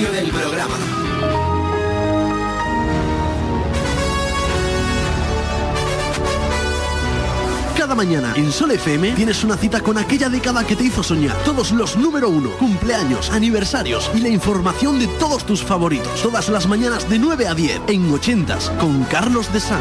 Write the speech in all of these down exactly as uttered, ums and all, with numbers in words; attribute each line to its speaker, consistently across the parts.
Speaker 1: inicio del programa.
Speaker 2: Cada mañana en Sol F M tienes una cita con aquella década que te hizo soñar. Todos los número uno, cumpleaños, aniversarios y la información de todos tus favoritos. Todas las mañanas de nueve a diez en ochentas con Carlos de San.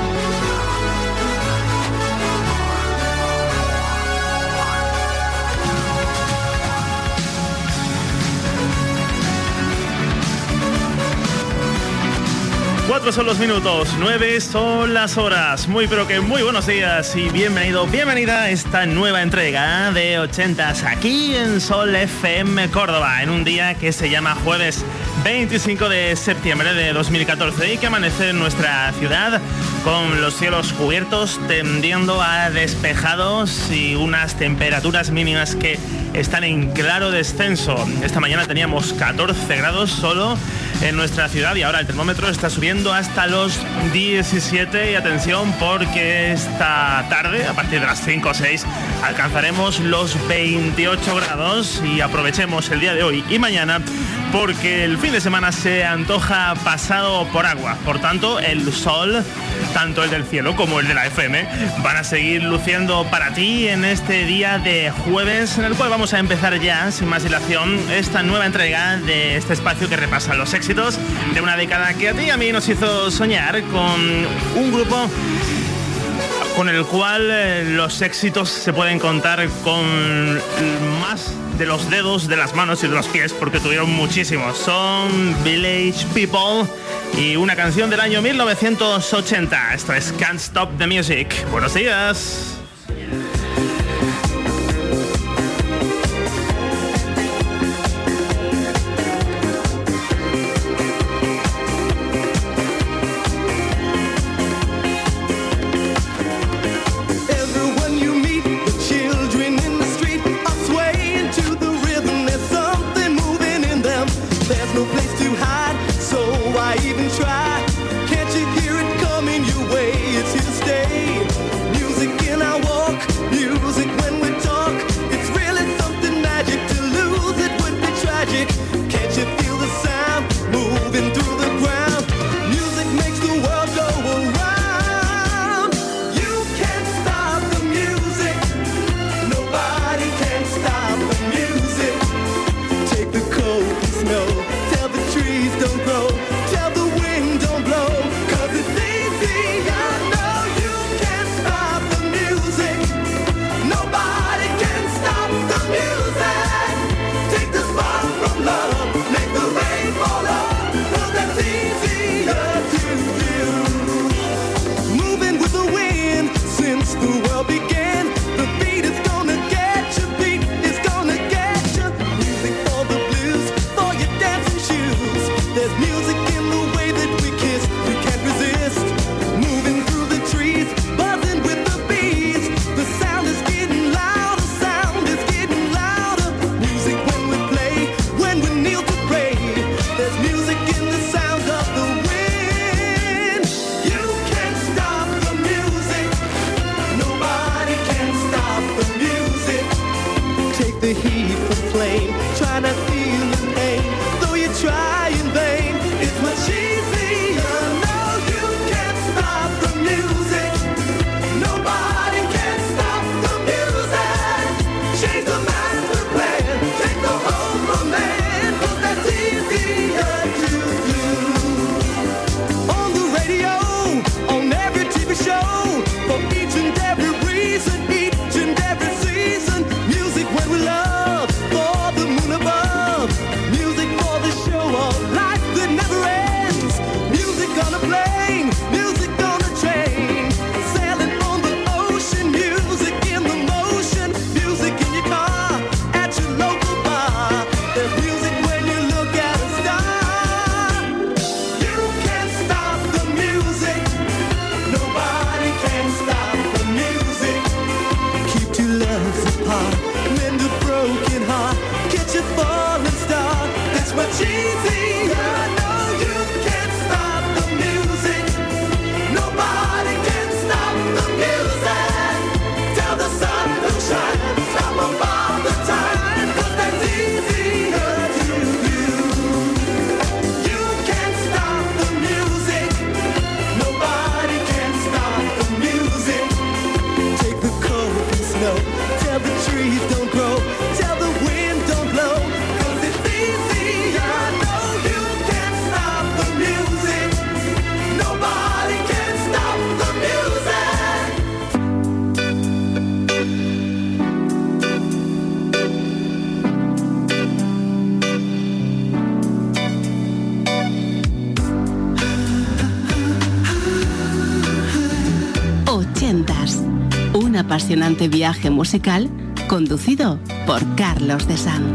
Speaker 3: Cuatro son los minutos, nueve son las horas. Muy pero que muy buenos días y bienvenido, bienvenida a esta nueva entrega de ochentas aquí en Sol F M Córdoba, en un día que se llama jueves veinticinco de septiembre de dos mil catorce y que amanece en nuestra ciudad con los cielos cubiertos tendiendo a despejados y unas temperaturas mínimas que están en claro descenso. Esta mañana teníamos catorce grados solo en nuestra ciudad y ahora el termómetro está subiendo hasta los diecisiete y atención porque esta tarde a partir de las cinco o seis alcanzaremos los veintiocho grados y aprovechemos el día de hoy y mañana porque el fin de semana se antoja pasado por agua. Por tanto, el sol, tanto el del cielo como el de la F M, van a seguir luciendo para ti en este día de jueves, en el cual vamos a empezar ya, sin más dilación, esta nueva entrega de este espacio que repasa los éxitos de una década que a ti y a mí nos hizo soñar con un grupo con el cual eh, los éxitos se pueden contar con más de los dedos, de las manos y de los pies, porque tuvieron muchísimos. Son Village People y una canción del año mil novecientos ochenta. Esto es Can't Stop the Music. Buenos días.
Speaker 4: Trying to feel the pain, though you try in vain.
Speaker 1: apasionante viaje musical conducido por Carlos de San.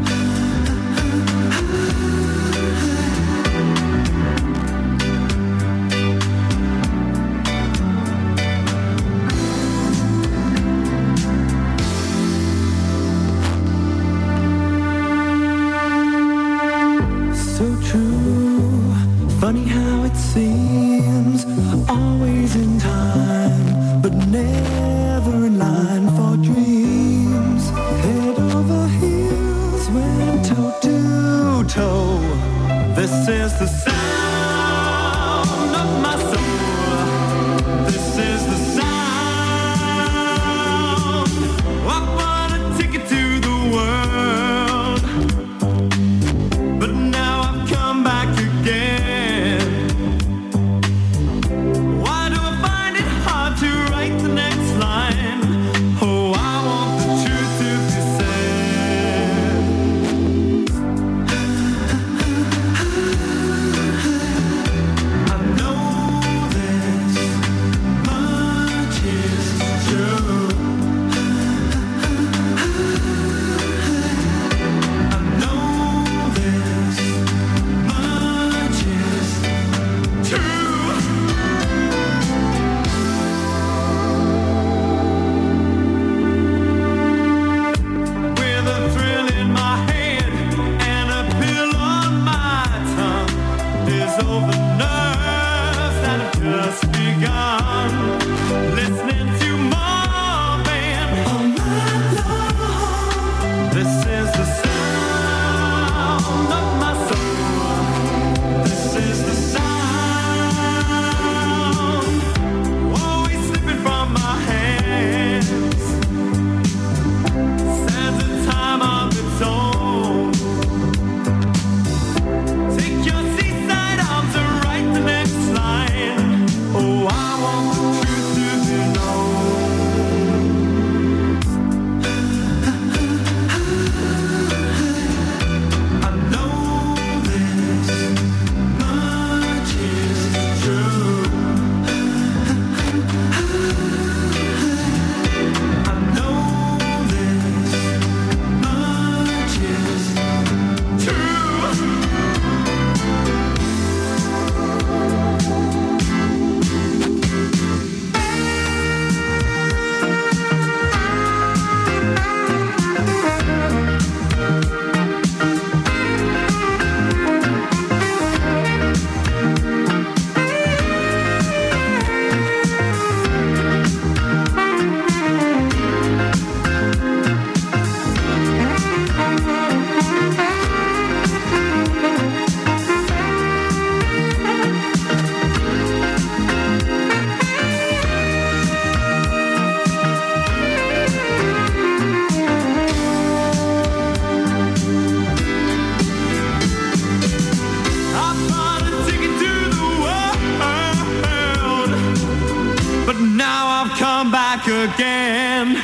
Speaker 4: Again.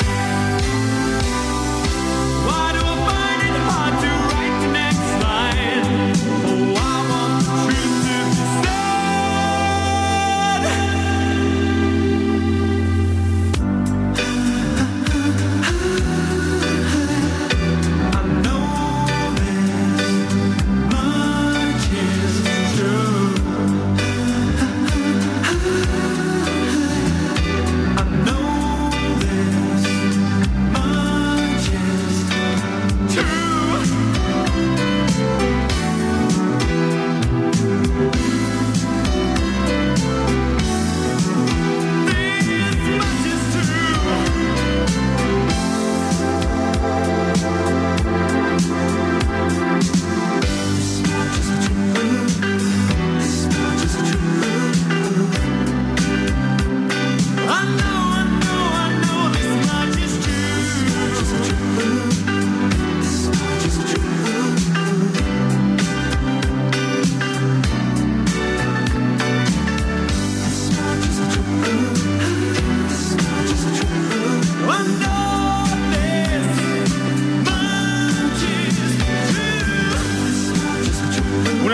Speaker 4: Why do I find it hard to write the next line? Oh, I want the truth to be said. I know this much is true. I know this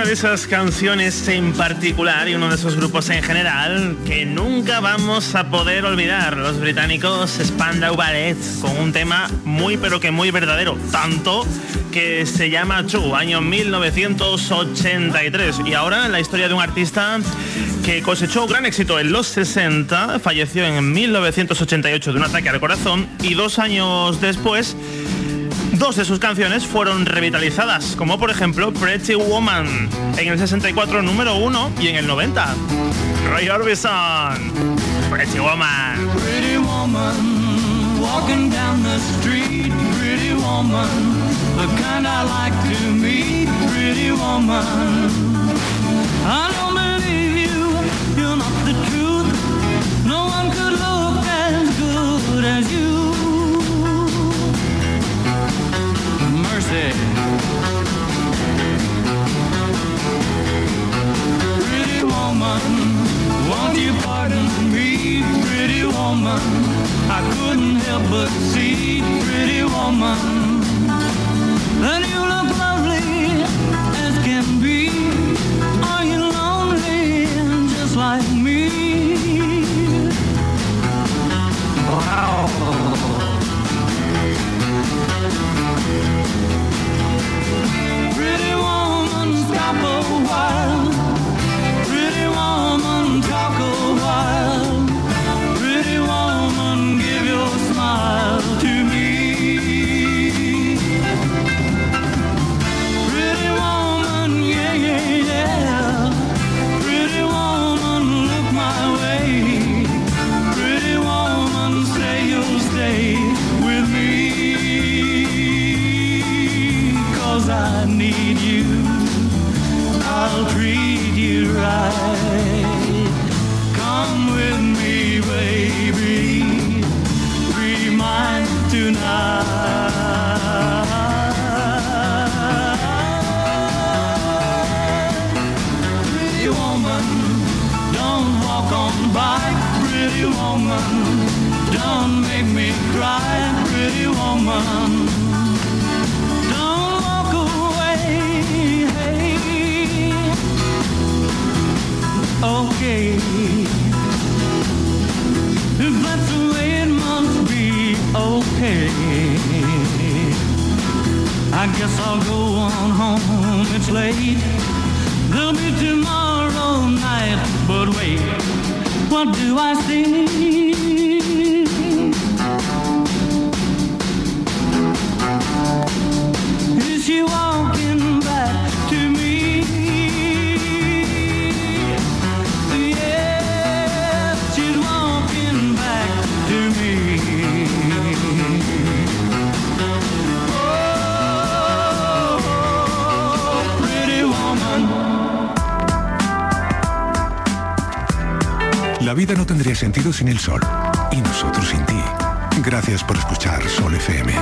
Speaker 3: de esas canciones en particular y uno de esos grupos en general que nunca vamos a poder olvidar, los británicos Spandau Ballet, con un tema muy pero que muy verdadero, tanto que se llama True, año mil novecientos ochenta y tres. Y ahora la historia de un artista que cosechó gran éxito en los sesenta, falleció en mil novecientos ochenta y ocho de un ataque al corazón y dos años después dos de sus canciones fueron revitalizadas, como por ejemplo Pretty Woman, en el sesenta y cuatro número uno y en el noventa Roy Orbison, Pretty Woman.
Speaker 4: Pretty woman, walking down the street, pretty woman, the kind I like to meet, pretty woman. I don't believe you, you're not the truth, no one could look as good as you. Mercy. Pretty woman, won't you pardon me, pretty woman, I couldn't help but see, pretty woman, that you look lovely as can be. Are you lonely just like me? Wow. Pretty woman, stop a while. Pretty woman, talk a while. Pretty woman, give your smile to me. Pretty woman, yeah, yeah, yeah. Pretty woman, look my way. Pretty woman, say you'll stay with me. 'Cause I need you, I'll treat you right. Come with me, baby, be mine tonight. Pretty woman, don't walk on by, pretty woman, don't make me cry, pretty woman. Okay, if that's the way it must be, okay, I guess I'll go on home, it's late, there'll be tomorrow night, but wait, what do I see? Is she walking back to me?
Speaker 5: La vida no tendría sentido sin el sol, y nosotros sin ti. Gracias por escuchar Sol F M.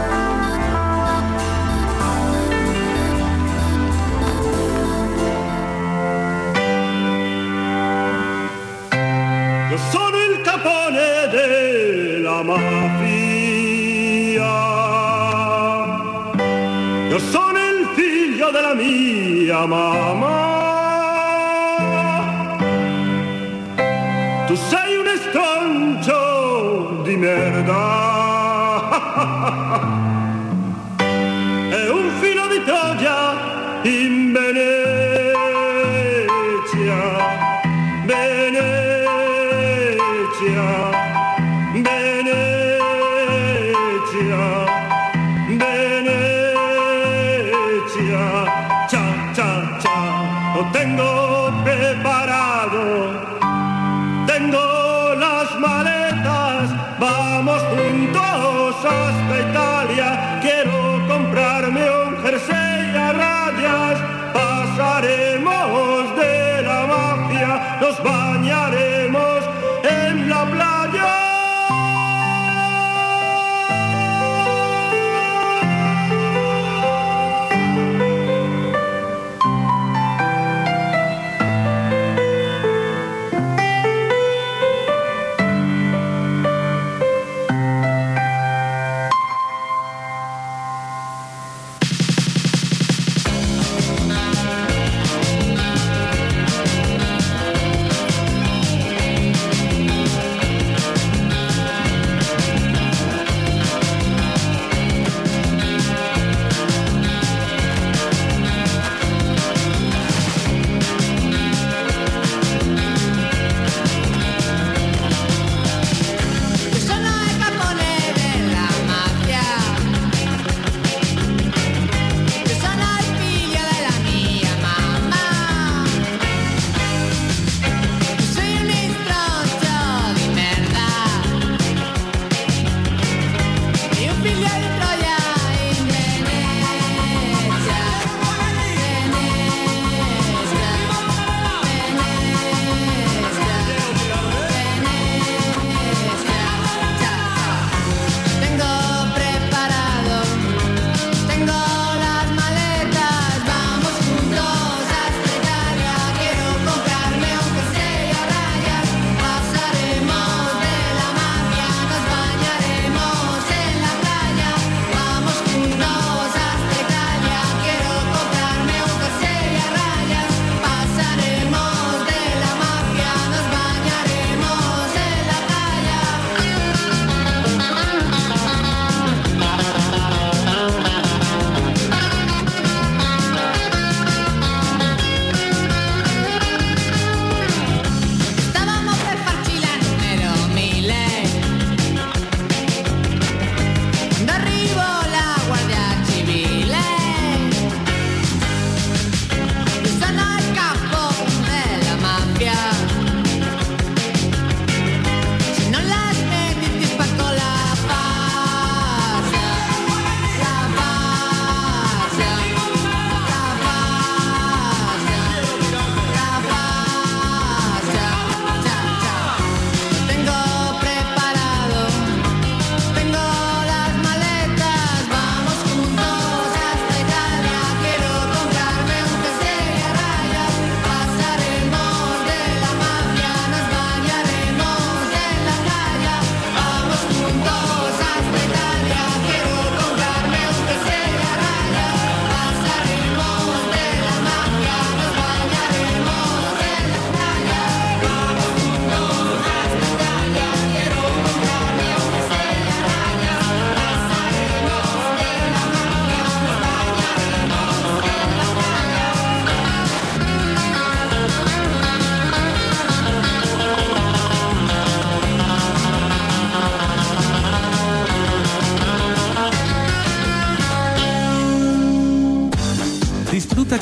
Speaker 6: Io sono il capone della mafia, io sono il figlio della mia mamma. Tu sei un estroncio di merda e un filo di Troia in Venezia, Venezia, Venezia, Venezia, cha, cha, cha, lo tengo preparado. Tengo las maletas, vamos juntos hasta Italia. Quiero comprarme un jersey a rayas. Pasaremos de la mafia, nos bañaremos en la playa.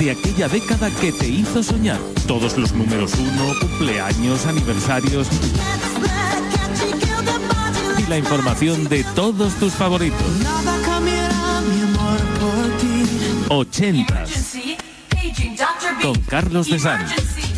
Speaker 7: de aquella década que te hizo soñar. Todos los números uno, cumpleaños, aniversarios y la información de todos tus favoritos. ochentas con Carlos de Sanz.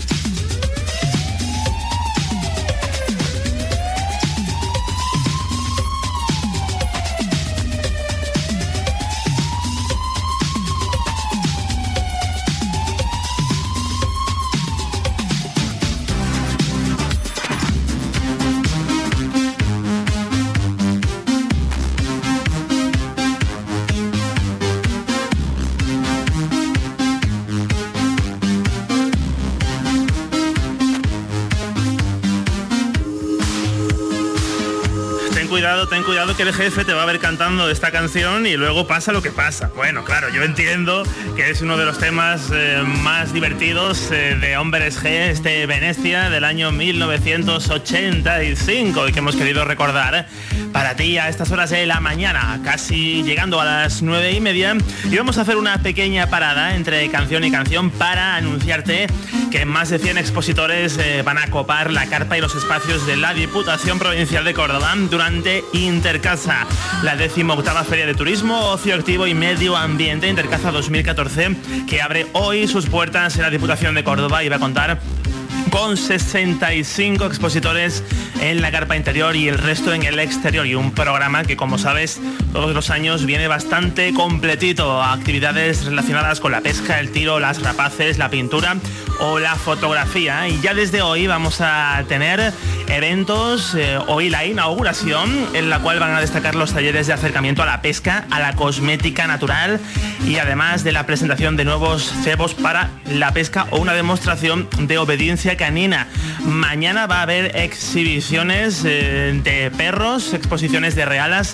Speaker 3: Cuidado, ten cuidado que el jefe te va a ver cantando esta canción y luego pasa lo que pasa. Bueno, claro, yo entiendo que es uno de los temas eh, más divertidos eh, de Hombres G, este Venecia del año mil novecientos ochenta y cinco y que hemos querido recordar para ti a estas horas de la mañana, casi llegando a las nueve y media, y vamos a hacer una pequeña parada entre canción y canción para anunciarte que más de cien expositores eh, van a copar la carpa y los espacios de la Diputación Provincial de Córdoba durante Intercaza, la decimoctava Feria de Turismo, Ocio Activo y Medio Ambiente Intercaza dos mil catorce, que abre hoy sus puertas en la Diputación de Córdoba y va a contar con sesenta y cinco expositores en la carpa interior y el resto en el exterior, y un programa que, como sabes, todos los años viene bastante completito. Actividades relacionadas con la pesca, el tiro, las rapaces, la pintura o la fotografía. Y ya desde hoy vamos a tener eventos, eh, hoy la inauguración, en la cual van a destacar los talleres de acercamiento a la pesca, a la cosmética natural, y además de la presentación de nuevos cebos para la pesca o una demostración de obediencia canina. Mañana va a haber exhibiciones eh, de perros, exposiciones de realas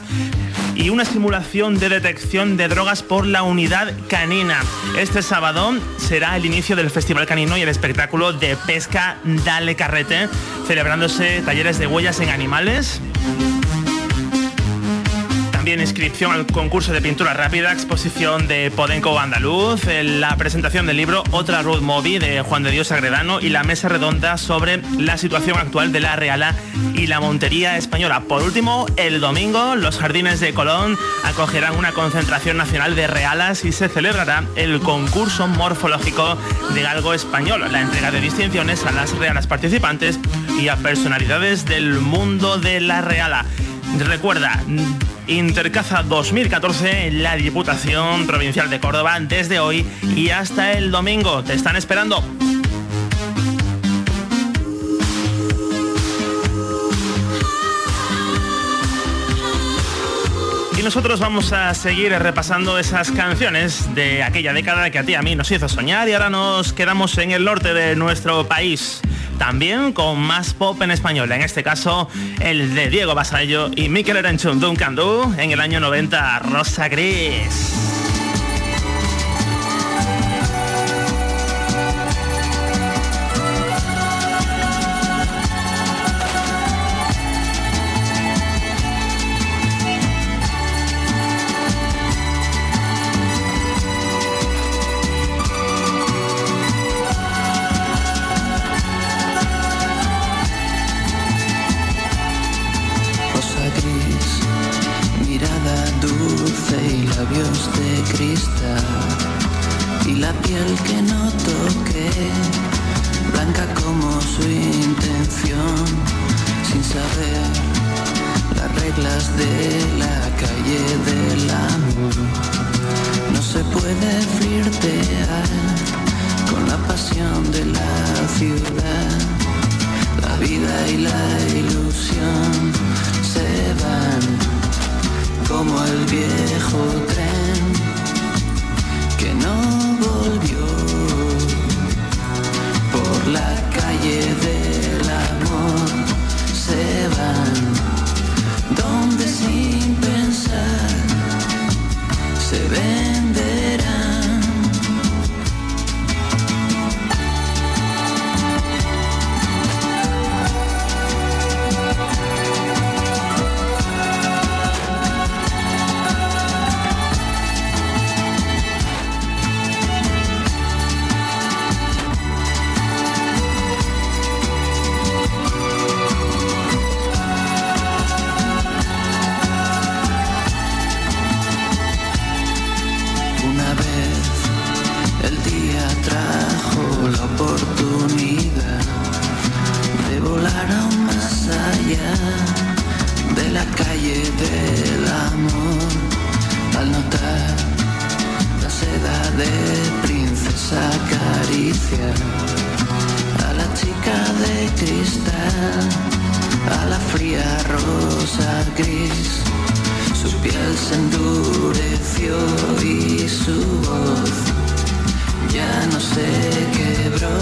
Speaker 3: y una simulación de detección de drogas por la unidad canina. Este sábado será el inicio del Festival Canino y el espectáculo de pesca Dale Carrete, celebrándose talleres de huellas en animales. También inscripción al concurso de pintura rápida, exposición de Podenco Andaluz, la presentación del libro Otra Ruth Movie de Juan de Dios Agredano y la mesa redonda sobre la situación actual de la Reala y la Montería Española. Por último, el domingo, los Jardines de Colón acogerán una concentración nacional de realas y se celebrará el concurso morfológico de galgo español, la entrega de distinciones a las realas participantes y a personalidades del mundo de la Reala. Recuerda, Intercaza dos mil catorce en la Diputación Provincial de Córdoba desde hoy y hasta el domingo. Te están esperando. Y nosotros vamos a seguir repasando esas canciones de aquella década que a ti y a mí nos hizo soñar, y ahora nos quedamos en el norte de nuestro país, también con más pop en español, en este caso el de Diego Basallo y Mikel Erenchun, Duncan Du, en el año noventa, Rosa Gris.
Speaker 8: a la chica de cristal, a la fría rosa gris. Su piel se endureció y su voz ya no se quebró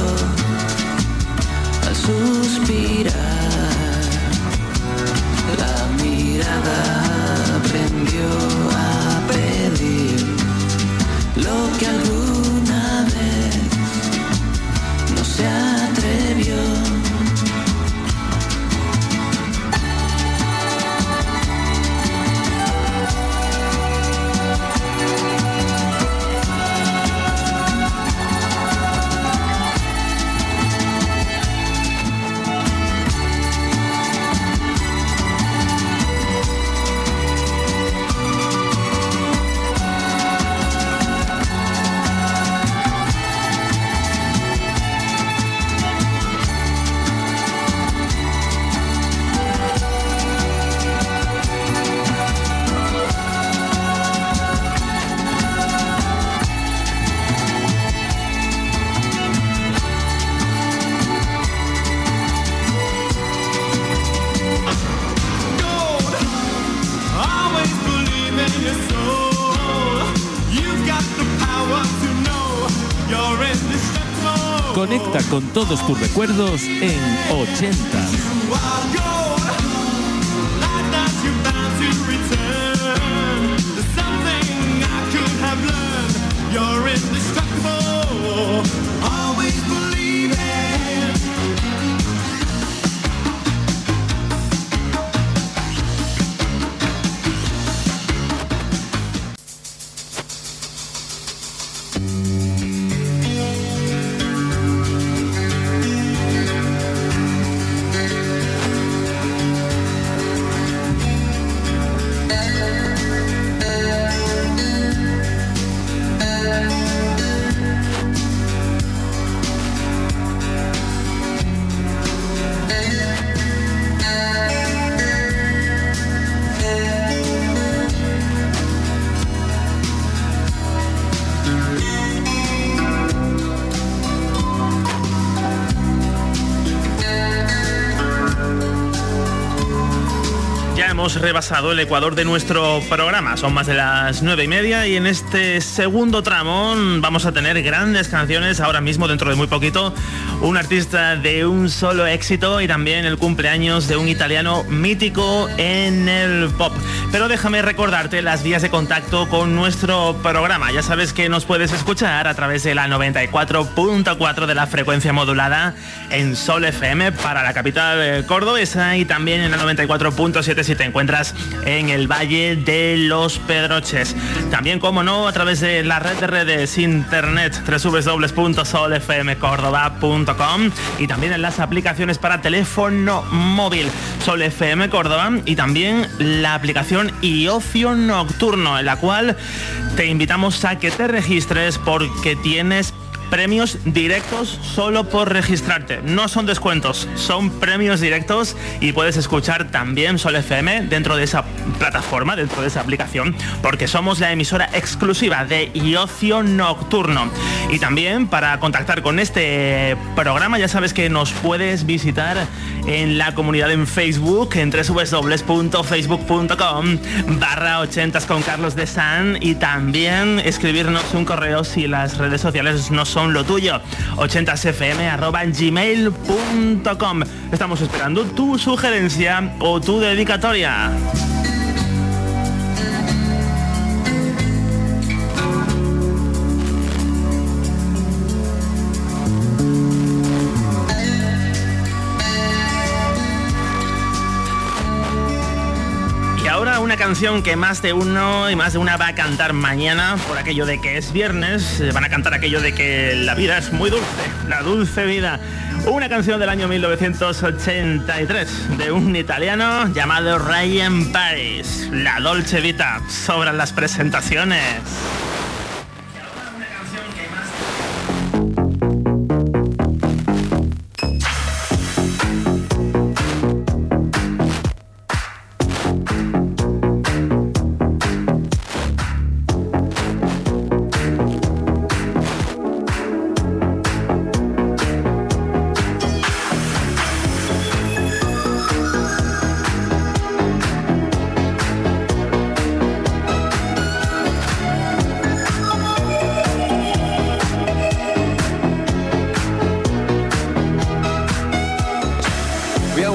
Speaker 8: al suspirar. La mirada aprendió a pedir lo que alguna vez no se atrevió.
Speaker 7: Conecta con todos tus recuerdos en ochenta.
Speaker 3: Hemos rebasado el ecuador de nuestro programa, son más de las nueve y media y en este segundo tramo vamos a tener grandes canciones. Ahora mismo, dentro de muy poquito, un artista de un solo éxito y también el cumpleaños de un italiano mítico en el pop. Pero déjame recordarte las vías de contacto con nuestro programa. Ya sabes que nos puedes escuchar a través de la noventa y cuatro punto cuatro de la frecuencia modulada en Sol F M para la capital cordobesa y también en la noventa y cuatro punto siete si te encuentras en el Valle de los Pedroches. También, como no, a través de la red de redes internet doble u doble u doble u punto sol f m córdoba punto com y también en las aplicaciones para teléfono móvil Sol F M Córdoba y también la aplicación y Ocio Nocturno, en la cual te invitamos a que te registres porque tienes premios directos solo por registrarte. No son descuentos, son premios directos y puedes escuchar también Sol F M dentro de esa plataforma, dentro de esa aplicación, porque somos la emisora exclusiva de Ocio Nocturno. Y también para contactar con este programa ya sabes que nos puedes visitar en la comunidad en Facebook en doble u doble u doble u punto facebook punto com barra ochentas con Carlos de San y también escribirnos un correo si las redes sociales no son lo tuyo, ochentas f m arroba gmail punto com. Estamos esperando tu sugerencia o tu dedicatoria. Una canción que más de uno y más de una va a cantar mañana por aquello de que es viernes. Van a cantar aquello de que la vida es muy dulce, la dulce vida. Una canción del año mil novecientos ochenta y tres de un italiano llamado Ryan Paris. La Dolce Vita. Sobran las presentaciones.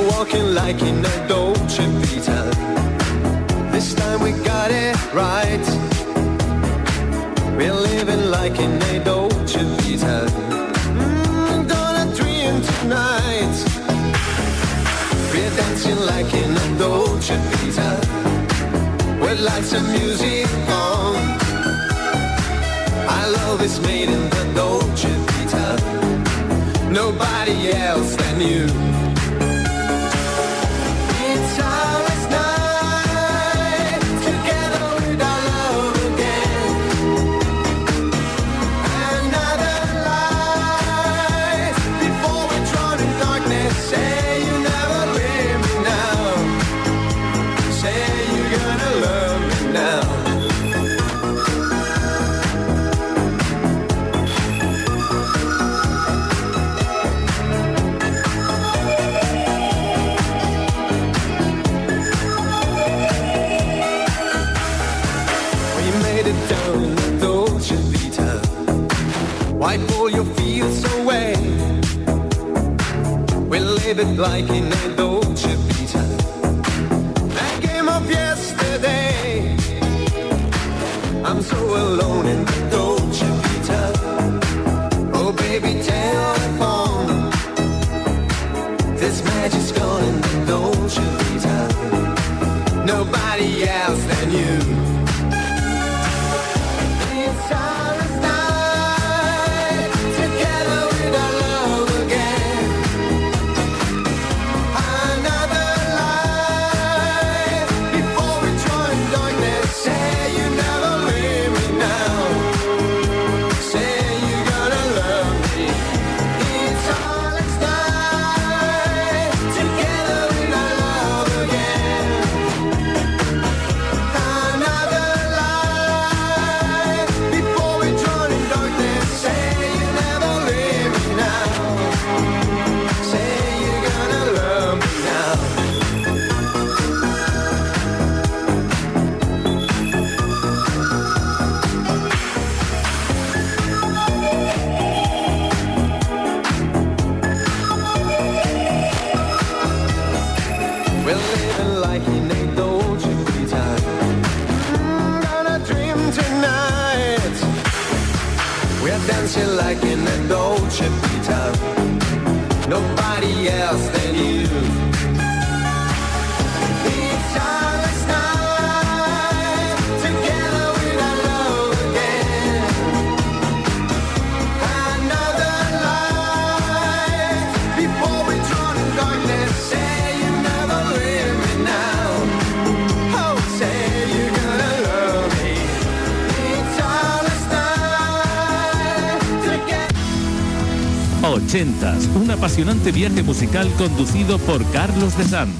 Speaker 9: walking like in a Dolce Vita. This time we got it right. We're living like in a Dolce Vita. Mm, gonna dream tonight. We're dancing like in a Dolce Vita. With lights and music on. Our love is made in the Dolce Vita. Nobody else than you. It's ours night, together with our love again. Another light, before we drown in darkness. Say you never leave me now. Say you're gonna love me now. Wipe all your fears away. We live it like in a Dolce Vita. That game of yesterday. I'm so alone in the Dolce Vita. Oh baby, telephone. This magic's gone in the Dolce Vita. Nobody else than you. It's ours. Dancing like in a Dolce Vita. Nobody else than you. It's our last night, together with our love again. Another light, before we drown in darkness. Say you never leave me now. Oh, say you're gonna love me. It's our last night.
Speaker 7: ochentas, un apasionante viaje musical conducido por Carlos de San.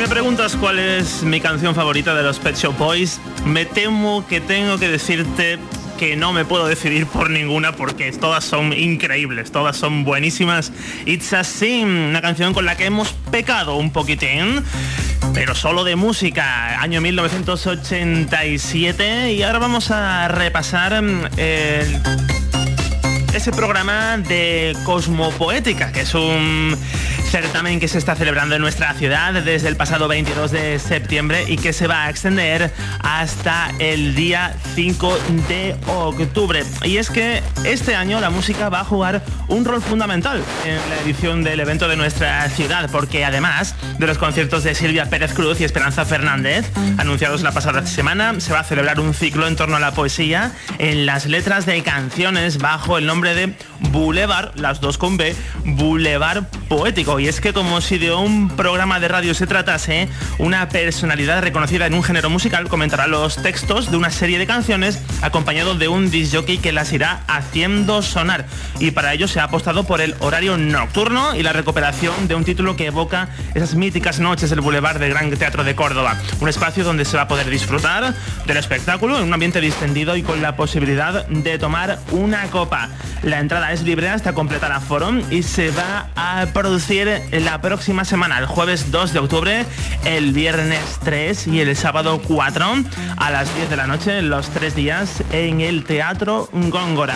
Speaker 3: preguntas cuál es mi canción favorita de los Pet Shop Boys, me temo que tengo que decirte que no me puedo decidir por ninguna porque todas son increíbles, todas son buenísimas. It's a Sin, una canción con la que hemos pecado un poquitín, pero solo de música, año mil novecientos ochenta y siete, y ahora vamos a repasar eh, ese programa de Cosmopoética, que es un certamen que se está celebrando en nuestra ciudad desde el pasado veintidós de septiembre y que se va a extender hasta el día cinco de octubre. Y es que este año la música va a jugar un rol fundamental en la edición del evento de nuestra ciudad, porque además de los conciertos de Silvia Pérez Cruz y Esperanza Fernández, anunciados la pasada semana, se va a celebrar un ciclo en torno a la poesía en las letras de canciones bajo el nombre de Boulevard, las dos con B, Boulevard Poético. Y es que como si de un programa de radio se tratase, una personalidad reconocida en un género musical comentará los textos de una serie de canciones acompañado de un disc jockey que las irá haciendo sonar. Y para ello se ha apostado por el horario nocturno y la recuperación de un título que evoca esas míticas noches del Boulevard del Gran Teatro de Córdoba. Un espacio donde se va a poder disfrutar del espectáculo en un ambiente distendido y con la posibilidad de tomar una copa. La entrada es libre hasta completar aforo y se va a producir la próxima semana, el jueves dos de octubre, el viernes tres y el sábado cuatro a las diez de la noche, los tres días en el Teatro Góngora.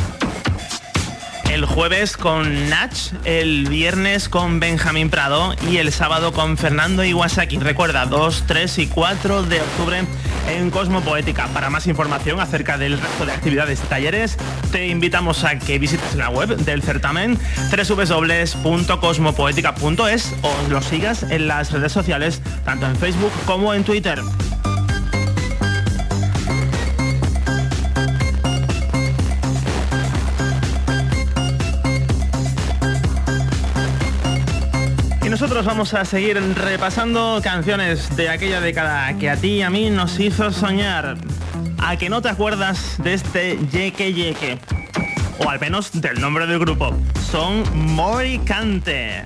Speaker 3: El jueves con Nach, el viernes con Benjamín Prado y el sábado con Fernando Iwasaki. Recuerda, dos, tres y cuatro de octubre en Cosmopoética. Para más información acerca del resto de actividades y talleres, te invitamos a que visites la web del certamen doble u doble u doble u punto cosmopoética punto es o lo sigas en las redes sociales, tanto en Facebook como en Twitter. Y nosotros vamos a seguir repasando canciones de aquella década que a ti y a mí nos hizo soñar. ¿A que no te acuerdas de este Yeque Yeque? O al menos del nombre del grupo. Son Moricante.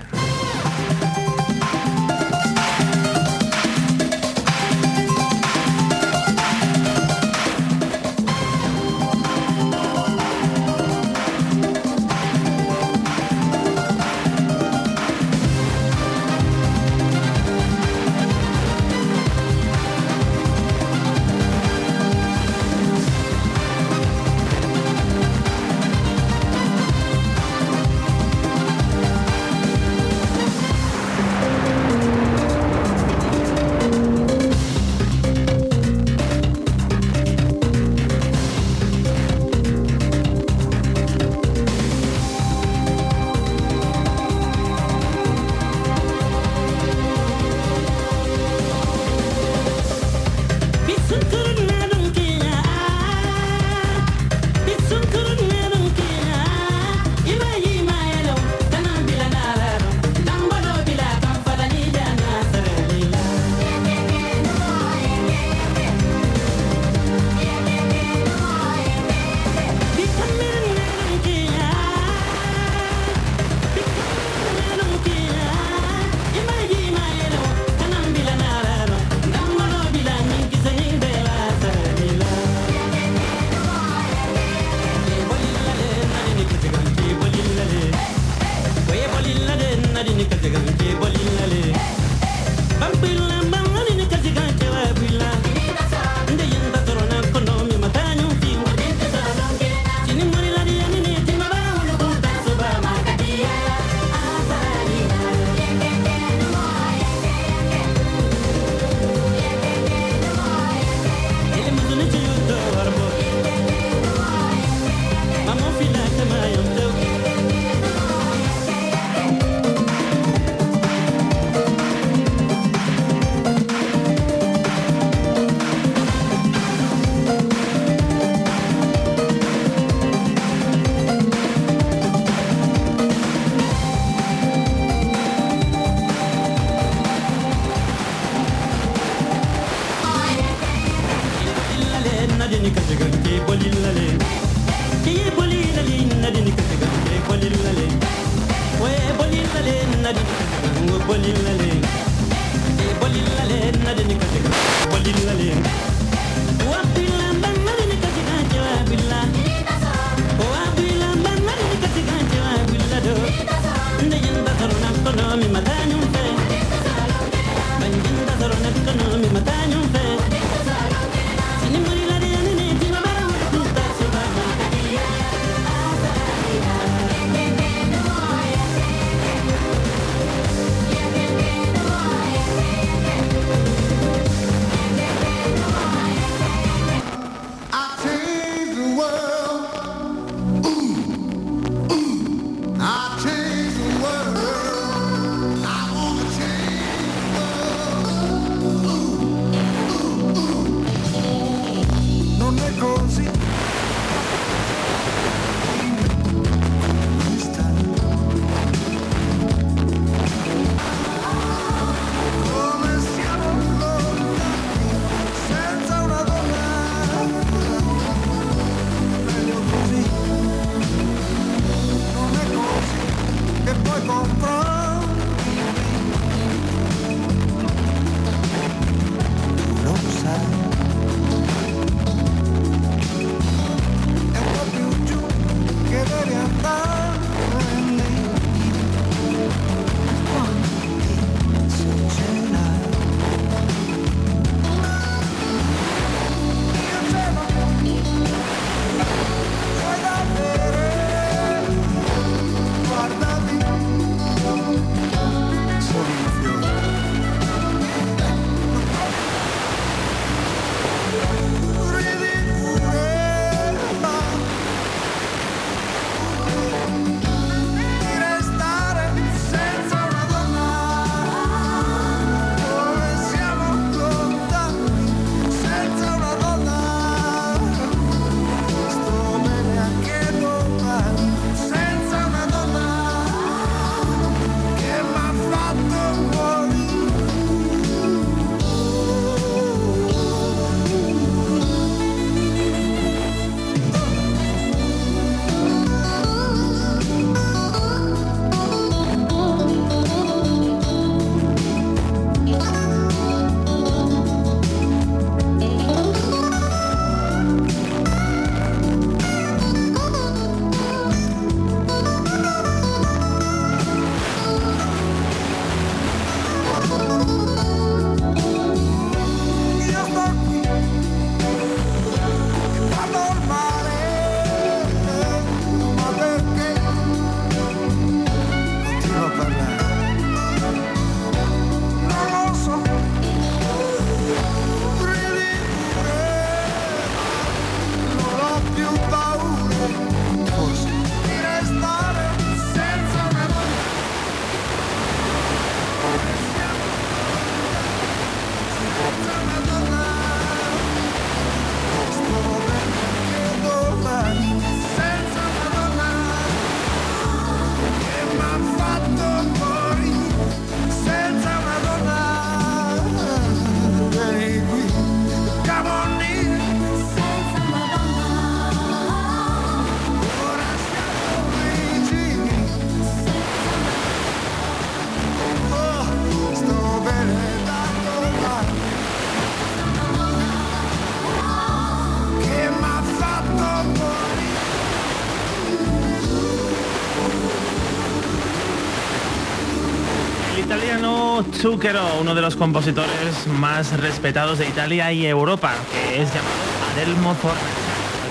Speaker 3: italiano Zucchero, uno de los compositores más respetados de Italia y Europa, que es llamado Adelmo Fornaciari,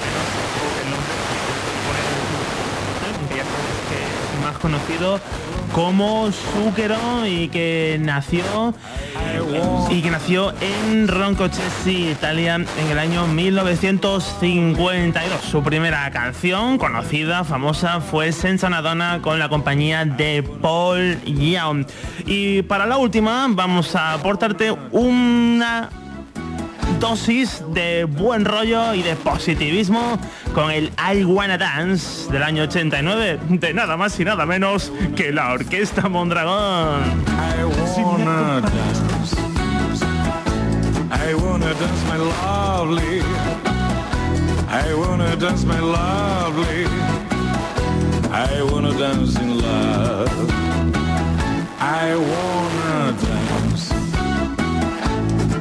Speaker 3: que es más conocido como Zucchero y que nació y que nació en Roncochesi, Italia, en el año mil novecientos cincuenta y dos. Su primera canción conocida, famosa, fue Senza una donna con la compañía de Paul Young. Y para la última vamos a aportarte una dosis de buen rollo y de positivismo con el I Wanna Dance del año ochenta y nueve, de nada más y nada menos que la Orquesta Mondragón.
Speaker 10: I wanna dance, I wanna dance my lovely, I wanna dance my lovely, I wanna dance in love, I wanna dance,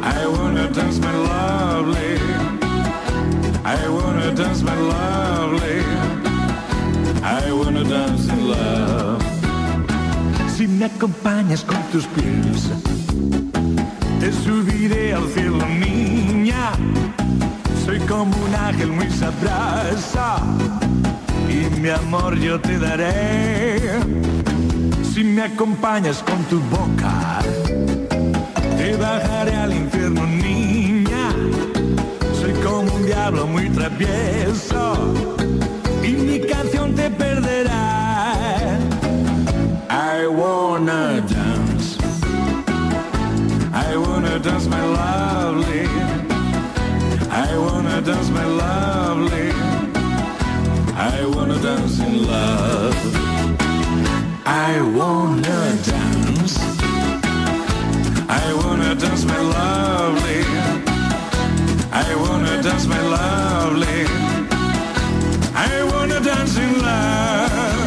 Speaker 10: wanna dance my lovely, I wanna dance in love. Si me acompañas con tus pies, te subiré al cielo, niña. Soy como un ángel muy sabroso y mi amor yo te daré. Si me acompañas con tu boca, te bajaré al infierno, niña. Soy como un diablo muy travieso y mi canción te perderá. I wanna dance, I wanna dance my lovely, I wanna dance my lovely, I wanna dance in love. I wanna dance, I wanna dance my lovely, I wanna dance my lovely, I wanna dance in love.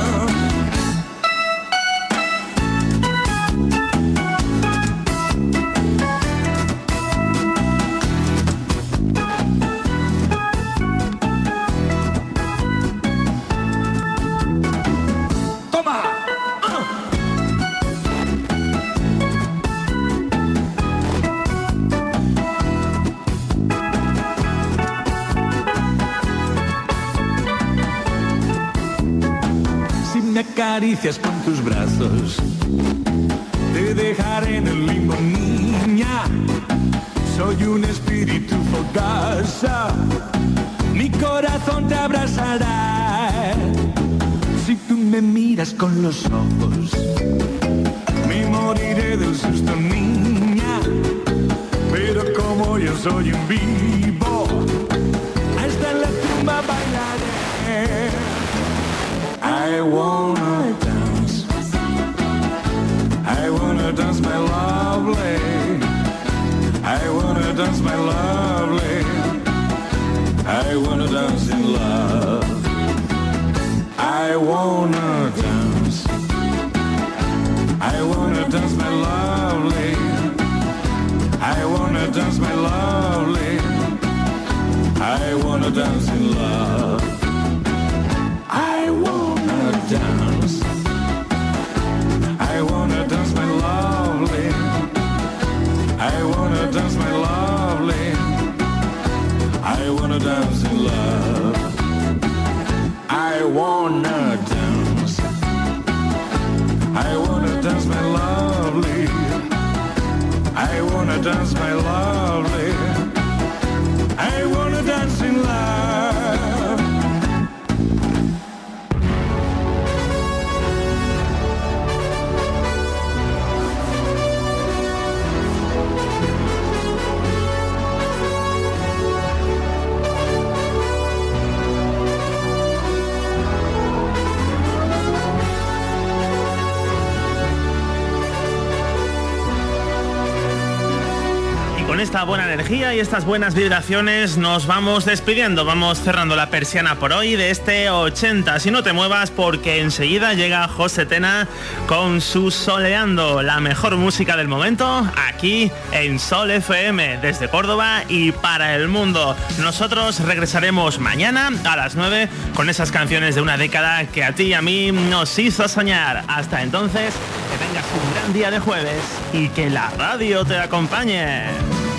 Speaker 10: Acaricias con tus brazos, te dejaré en el limbo, niña. Soy un espíritu fogoso, mi corazón te abrazará. Si tú me miras con los ojos, me moriré del susto, niña. Pero como yo soy un vivo, hasta en la tumba bailaré. I wanna dance, I wanna dance my lovely, I wanna dance my lovely, I wanna dance in love. I wanna dance, I wanna dance my lovely, I wanna dance my lovely, I wanna dance in love. I wanna dance, I wanna dance my lovely, I wanna dance my lovely, I wanna dance in love. I wanna dance, I wanna dance my lovely, I wanna dance my lovely, I wanna dance in love.
Speaker 3: Con esta buena energía y estas buenas vibraciones nos vamos despidiendo, vamos cerrando la persiana por hoy de este ochenta. Si no te muevas porque enseguida llega José Tena con su Soleando, la mejor música del momento aquí en Sol F M desde Córdoba y para el mundo. Nosotros regresaremos mañana a las nueve con esas canciones de una década que a ti y a mí nos hizo soñar. Hasta entonces, que tengas un gran día de jueves y que la radio te acompañe.